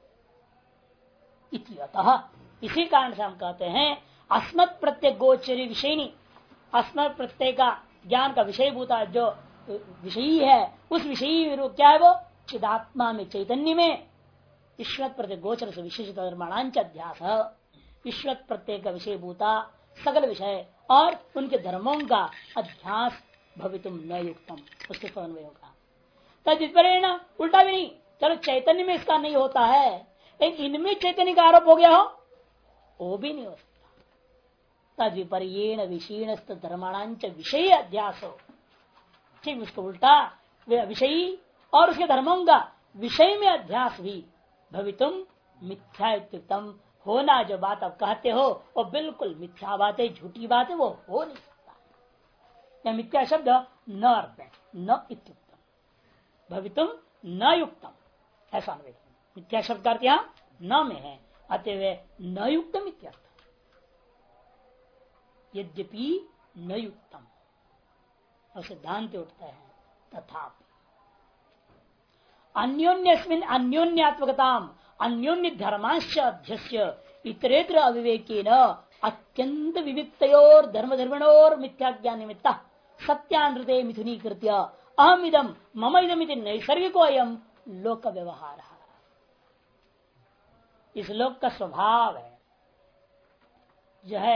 अतः इसी कारण से हम कहते हैं अस्मत् प्रत्यय गोचरी विषयनी, अस्मत् प्रत्यय का ज्ञान का विषयभूता जो विषयी है, उस विषयी क्या है? वो चिदात्मा में, चैतन्य में ईश्वत प्रत्यय गोचर से विशेष धर्माणांच अध्यास, ईश्वत प्रत्यय का विषयभूता सकल विषय और उनके धर्मों का अध्यास भवितुम न युक्तम, उसके समन्वय होगा। तदिपरेण उल्टा भी नहीं, चलो चैतन्य में इसका नहीं होता है, लेकिन इनमें चैतन्य का आरोप हो गया हो, वो भी नहीं हो सकता। तद विपर्येण विषीण धर्माणांच विषय अध्यास हो, ठीक उसको उल्टा विषयी और उसके धर्मों का विषय में अध्यास भी भवितुम मिथ्या इत्युक्तम, होना जो बात आप कहते हो वो बिल्कुल मिथ्या बात है, झूठी बात है, वो हो नहीं सकता। या मिथ्या शब्द न अर्थ है, न इत्युक्तम, भवितुम न युक्तम, ऐसा नहीं। मिथ्या शब्द का अर्थ यहाँ न में है, अतएव न युक्तम इत्यर्थ, यद्यपि न युक्तम और सिद्धांत उठता है तथा अन्योन्यस्मिन् अन्योन्यात्मकताम अन्योन्य धर्मांश अध्यस्य इतरेतर अविवेकेन अत्यंत विविक्तयोर धर्म धर्मणोर मिथ्या ज्ञान निमित्त सत्यानृते मिथुनीकृत्य अहम इदम मम इदम इति नैसर्गिको अयम लोक व्यवहार। इस लोक का स्वभाव है जो है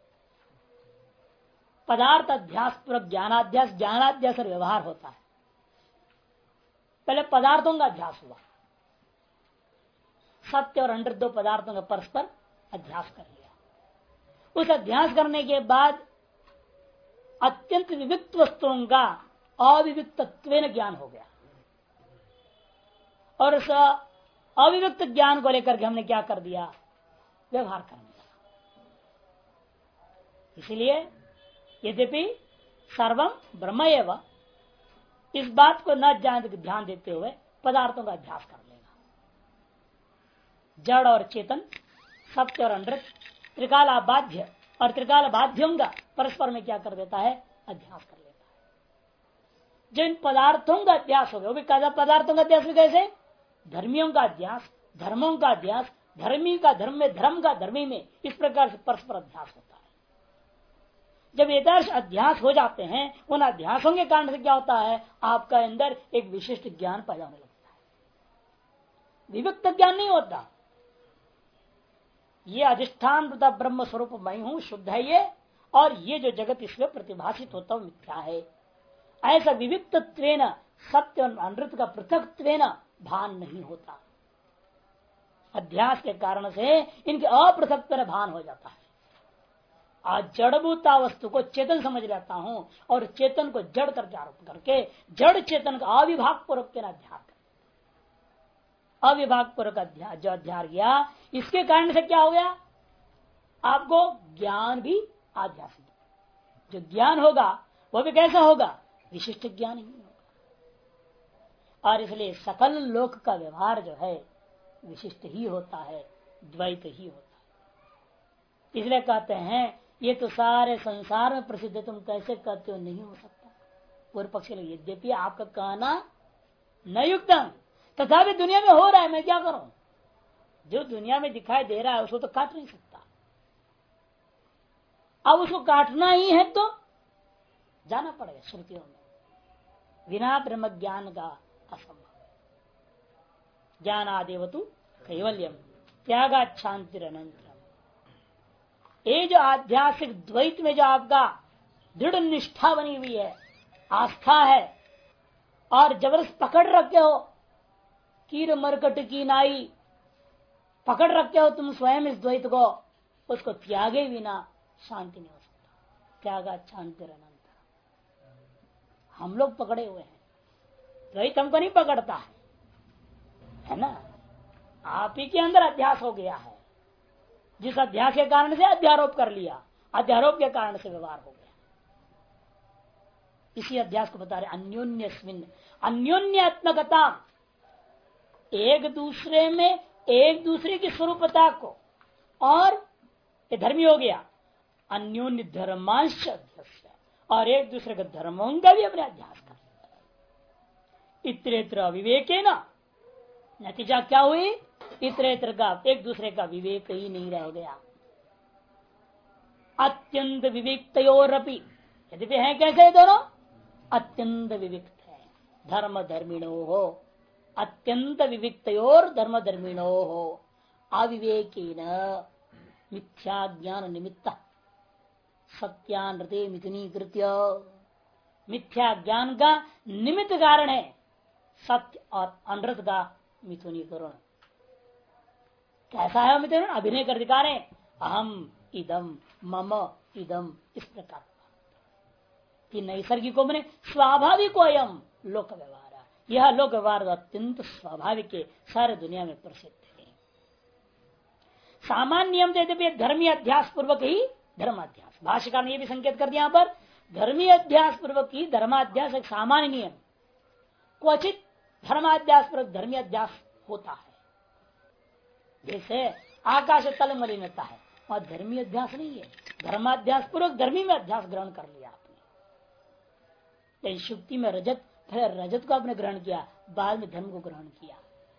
पदार्थ अध्यास पूर्वक ज्ञानाध्यास, ज्ञानाध्यास और व्यवहार होता है। पहले पदार्थों का अध्यास हुआ, सत्य और अंडर दो पदार्थों का परस्पर अध्यास कर लिया, उस अध्यास करने के बाद अत्यंत विविक्त वस्तुओं का अविविक्तत्व ज्ञान हो गया। और उस अविविक्त ज्ञान को लेकर के हमने क्या कर दिया, व्यवहार करने लगा। इसलिए यद्यपि सर्वम ब्रह्म एवं, इस बात को न ध्यान देते हुए पदार्थों का अभ्यास कर लेगा। जड़ और चेतन, सत्य और अनृत, त्रिकाला बाध्य और त्रिकाल बाध्यों का परस्पर में क्या कर देता है, अध्यास कर लेता है। जो इन पदार्थों का अध्यास हो गया, वो भी पदार्थों का अध्यास भी कैसे, धर्मियों का अध्यास, धर्मों का अध्यास, धर्मी का धर्म में, धर्म का धर्मी में, इस प्रकार से परस्पर अध्यास होता है। जब एकादश अध्यास हो जाते हैं, उन अध्यासों के कारण से क्या होता है, आपका अंदर एक विशिष्ट ज्ञान पैदा होने लगता है। विविक्त ज्ञान नहीं होता। ये अधिष्ठान ब्रह्म स्वरूप मैं हूं, शुद्ध है ये, और ये जो जगत इसमें प्रतिभाषित होता है मिथ्या है, ऐसा विविक्तत्वेन सत्य और अनृत का पृथक्त्वेन भान नहीं होता। अध्यास के कारण से इनके अपृथक्त्व भान हो जाता है। आज जड़भूता वस्तु को चेतन समझ लेता हूं और चेतन को जड़ करके आरोप करके जड़ चेतन का अविभाग पूर्वक के अध्यास कर, अविभाग पूर्वक जो अध्यास किया, इसके कारण से क्या हो गया, आपको ज्ञान भी आध्यात्मिक, जो ज्ञान होगा वह भी कैसा होगा, विशिष्ट ज्ञान ही होगा। और इसलिए सकल लोक का व्यवहार जो है विशिष्ट ही होता है, द्वैत ही होता है। इसलिए कहते हैं ये तो सारे संसार में प्रसिद्ध है, तुम कैसे कहते हो, नहीं हो सकता। पूर्व पक्ष यद्यपि आपका कहना न युक्तम, तथापि दुनिया में हो रहा है, मैं क्या करूं, जो दुनिया में दिखाई दे रहा है उसको तो काट नहीं सकता। अब उसको काटना ही है तो जाना पड़ेगा श्रुतियों में, बिना ब्रह्म ज्ञान का असंभव। ज्ञानादेव तु कैवल्यम त्यागात् शांतिरनंतरम। ये जो आध्यात्मिक द्वैत में जो आपका दृढ़ निष्ठा बनी हुई है, आस्था है, और जबरदस्त पकड़ रखे हो, कीर मरकट की नाई पकड़ रखे हो तुम स्वयं इस द्वैत को, उसको त्यागे बिना शांति नहीं हो सकता। त्यागात् शांतिरनंतरम। हम लोग पकड़े हुए हैं, द्वैत हमको नहीं पकड़ता है ना। आप ही के अंदर अध्यास हो गया है, जिस अध्यास के कारण से अध्यारोप कर लिया, अध्यारोप के कारण से व्यवहार हो गया। इसी अध्यास को बता रहे अन्योन्यस्मिन्, अन्योन्यात्मकता, एक दूसरे में एक दूसरे की स्वरूपता को, और ये धर्मी हो गया अन्योन्य धर्मांश अध्यास, और एक दूसरे के धर्मों का भी अपने अध्यास कर। इतरेत्र अविवेके न, नतीजा क्या हुई, इतरेत्र का एक दूसरे का विवेक ही नहीं रह गया। अत्यंत विविक्तयोरपि, यद्यपि है कैसे दोनों, अत्यंत विविक्त है, धर्म धर्मिणो हो, अत्यंत विविक्तयोर धर्म धर्मिणो हो, अविवेकेन मिथ्या ज्ञान निमित्त सत्यानृते मिथुनीकृत्य। मिथ्या ज्ञान का निमित्त कारण है सत्य और अनृत का मिथुनीकरण। कैसा है मिथुन, अभिनय कर दिखा रहे, अहम इदम मम इदम, इस प्रकार कि नैसर्गिको मैंने स्वाभाविक अयम लोक व्यवहार, यह लोक व्यवहार अत्यंत स्वाभाविक है, सारे दुनिया में प्रसिद्ध है। सामान्य नियम यद्यपि धर्मी अध्यास पूर्वक ही धर्माध्यास, भाष्यकार ने यह भी संकेत कर दिया यहाँ पर, धर्मी अध्यास पूर्वक ही धर्माध्यास एक सामान्य नियम, क्वचित धर्माध्यास पूर्वक धर्मी अध्यास होता है। जैसे आकाश तल मलिनता है, और धर्मी अध्यास नहीं है, धर्माध्यास पूर्वक धर्मी में अध्यास ग्रहण कर लिया आपने। शुक्ति में रजत, पहले रजत को आपने ग्रहण किया, बाद में धर्म को ग्रहण किया।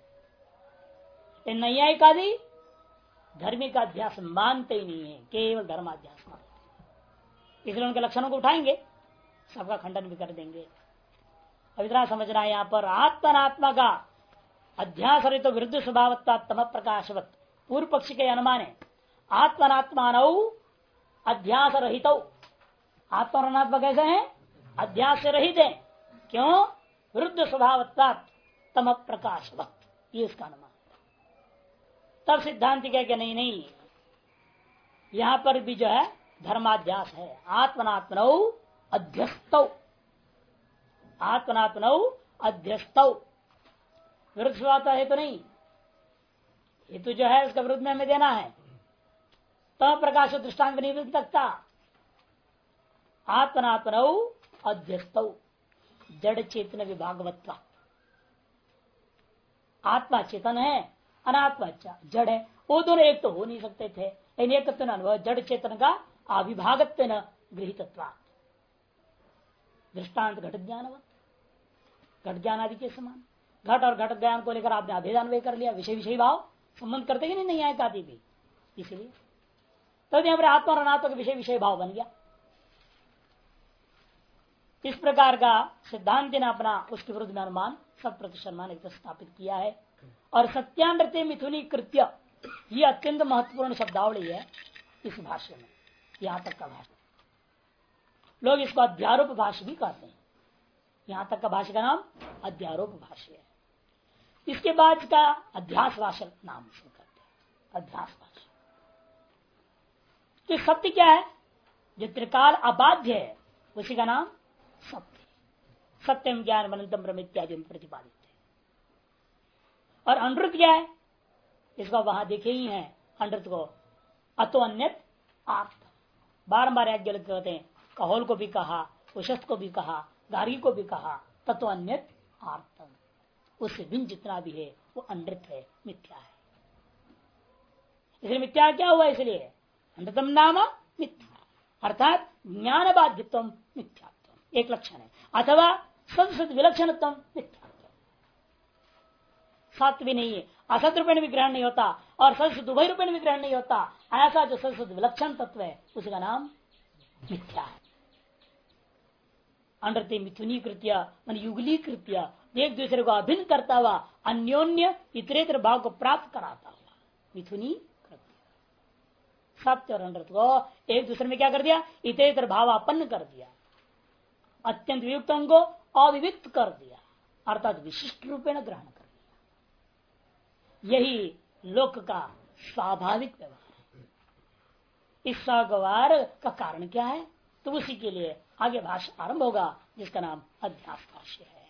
नैयायिक आदि धर्मी का अध्यास मानते ही नहीं है, केवल धर्माध्यास मानते। इसलिए उनके लक्षणों को उठाएंगे, सबका खंडन भी कर देंगे। अब इतना समझना है यहाँ पर, आत्मनात्मा का अध्यास रहित तो विरुद्ध स्वभावत्ता तम प्रकाशवत, पूर्व पक्ष के अनुमान है आत्मनात्मानौ अध्यास रहित। आत्मा और अनात्मा कैसे है, अध्यास से रहित है, क्यों, विरुद्ध स्वभावत्ता तम प्रकाशवत, ये इसका अनुमान। तब सिद्धांत कह के नहीं, यहां पर भी जो है धर्माध्यास है। आत्मनात्मनौ अध्यस्तौ, आत्मनात्मनौ अध्यस्तौ, विरुद्ध शुरुआत है तो नहीं, हेतु जो है उसका विरुद्ध में हमें देना है। तम प्रकाश दृष्टांत नहीं मिल सकता। आत्मनात्मनौ अध्यस्तौ जड़ चेतन विभागवत्वा, आत्मा चेतन है, अनात्मा जड़ है, वो दोनों एक तो हो नहीं सकते थे। लेकिन एकत्व अनुभव जड़ चेतन का अविभागत्व न गृहीतत्वा, दृष्टांत घट ज्ञानवत, घट ज्ञान आदि के समान। घट और घट ज्ञान को लेकर आपने अभेदान्वय कर लिया, विषय विषय भाव संबंध करते कि नहीं आए काती भी, इसलिए तो यहाँ पर आत्मा और अनात्मा का विषय विषय भाव बन गया। इस प्रकार का सिद्धांत ने अपना उसके विरुद्ध में अनुमान 100% स्थापित किया है। और सत्यानृत्य मिथुनी कृत्य ये अत्यंत महत्वपूर्ण शब्दावली है इस भाष्य में। यहां तक का भाष्य लोग इसको अध्यारोप भाष्य भी कहते हैं। यहां तक का भाष्य का नाम अध्यारोप भाष्य है। इसके बाद का अध्यास भाष्य नाम से करते हैं, अध्यास भाष्य। तो सत्य क्या है? जो त्रिकाल अबाध्य है उसी का नाम सत्य। सत्यम ज्ञान अनंतम ब्रह्म इत्यादि में प्रतिपादित है। और अनृत क्या है? इसको वहां देखे ही है अनृत को, अतो अन्यत आर्त। बारंबार याज्ञवल्क्य कहते हैं, कहोल को भी कहा, उशस्त को भी कहा, गार्गी को भी कहा, तत्व अन्यत आर्तम, उससे भिन्न जितना भी है वो अनृत है, मिथ्या है। इसलिए मिथ्या क्या हुआ? इसलिए अनृतम नाम मिथ्या, अर्थात ज्ञान बाध्यत्व मिथ्यात्व एक लक्षण है, अथवा सद विलक्षणत्व मिथ्यात्व। सत्य भी नहीं है, असत रूपेण भी ग्रहण नहीं होता और सद उभय रूपेण भी ग्रहण नहीं होता। ऐसा जो सद विलक्षण तत्व है उसका नाम मिथ्या है। अनृत्य मिथुनी कृत्य मान युगली कृत्य, एक दूसरे को अभिन्न करता हुआ अन्योन्य इतरेतर भाव को प्राप्त कराता हुआ मिथुनी कृत्य। सत्य और अनृत को एक दूसरे में क्या कर दिया? इतरेतर भावापन्न कर दिया, अत्यंत वियुक्तों को अविविक्त कर दिया, अर्थात विशिष्ट रूपेण ग्रहण कर दिया। यही लोक का स्वाभाविक व्यवहार है। इस व्यवहार का कारण क्या है? तो उसी के लिए आगे भाष्य आरंभ होगा जिसका नाम अध्यास भाष्य है।